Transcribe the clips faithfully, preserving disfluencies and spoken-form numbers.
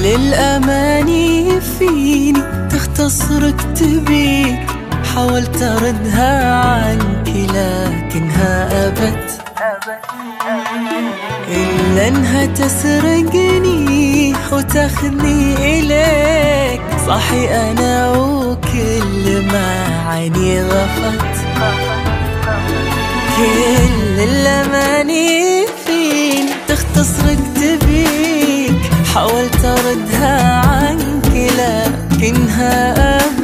كل الأماني فيني تختصرك تبيك، حاولت أردها عنك لكنها أبت، إلا إنها تسرقني وتاخذني إليك. صاحي أنا وكل ما عيني غفت، كل الأماني فين تختصرك تبيك، حاولت أردها عنك لكنها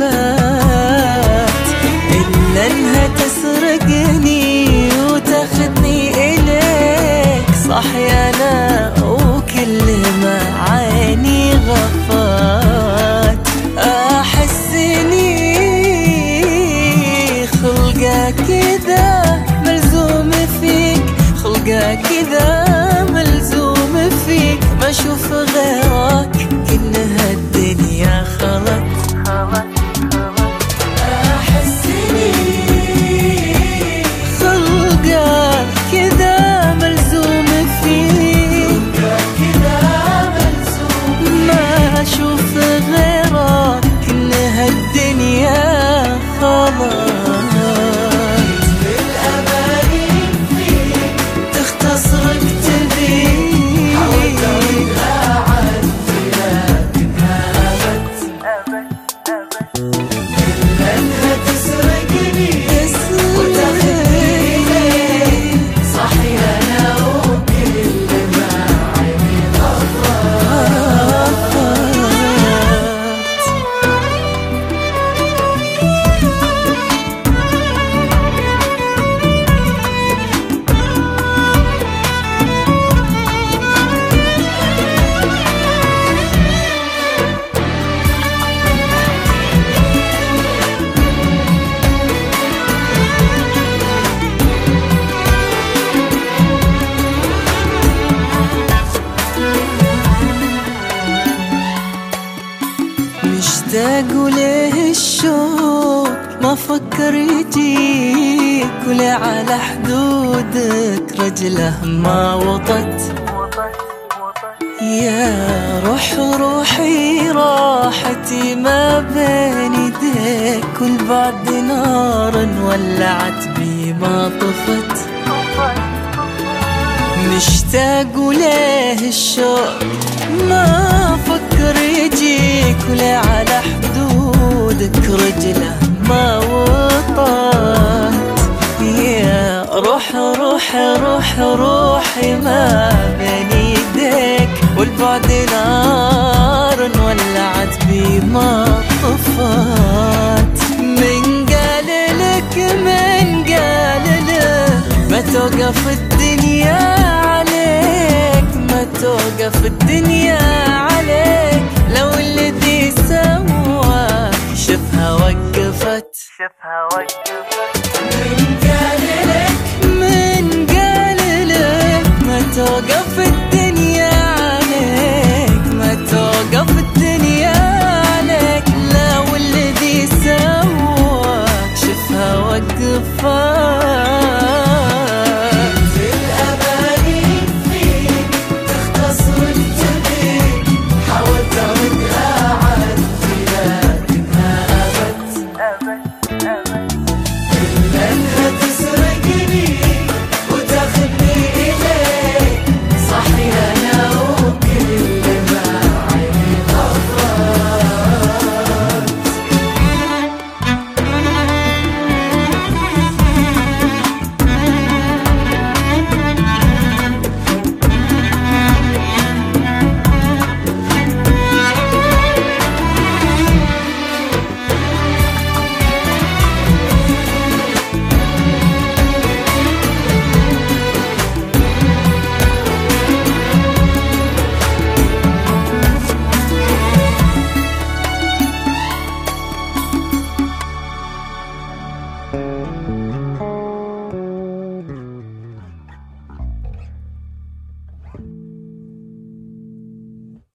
أبت، إلا إنها تسرقني وتاخذني إليك. صاحي أنا وكل ما عيني غفت، أحس إني خلقة كذا ملزوم فيك، خلقة كذا ملزوم فيك، ما أشوف غيرك كأنها الدنيا خلت. أحس إني خلقة كذا ملزوم فيك، خلقة كذا ملزوم، ما أشوف غيرك كأنها الدنيا خلت. مشتاق وليه الشوق ما فكر يجيك، ولا على حدودك رجله ما وطت. يا روح روحي راحتي ما بين يديك، والبعد نار ولعت بي ما طفت. مشتاق وليه الشوق ما فكر يجيك، ولا على حدودك رجله ما وطت. يا روح روح روح روحي ما بين يديك، والبعد نار ولعت بي ما طفت. من قال لك من قال لك ما توقف الدنيا عليك، ما توقف الدنيا عليك، لو الذي سواك شفها وقفت، شفها وقفت. من قال لك من قال لك ما توقف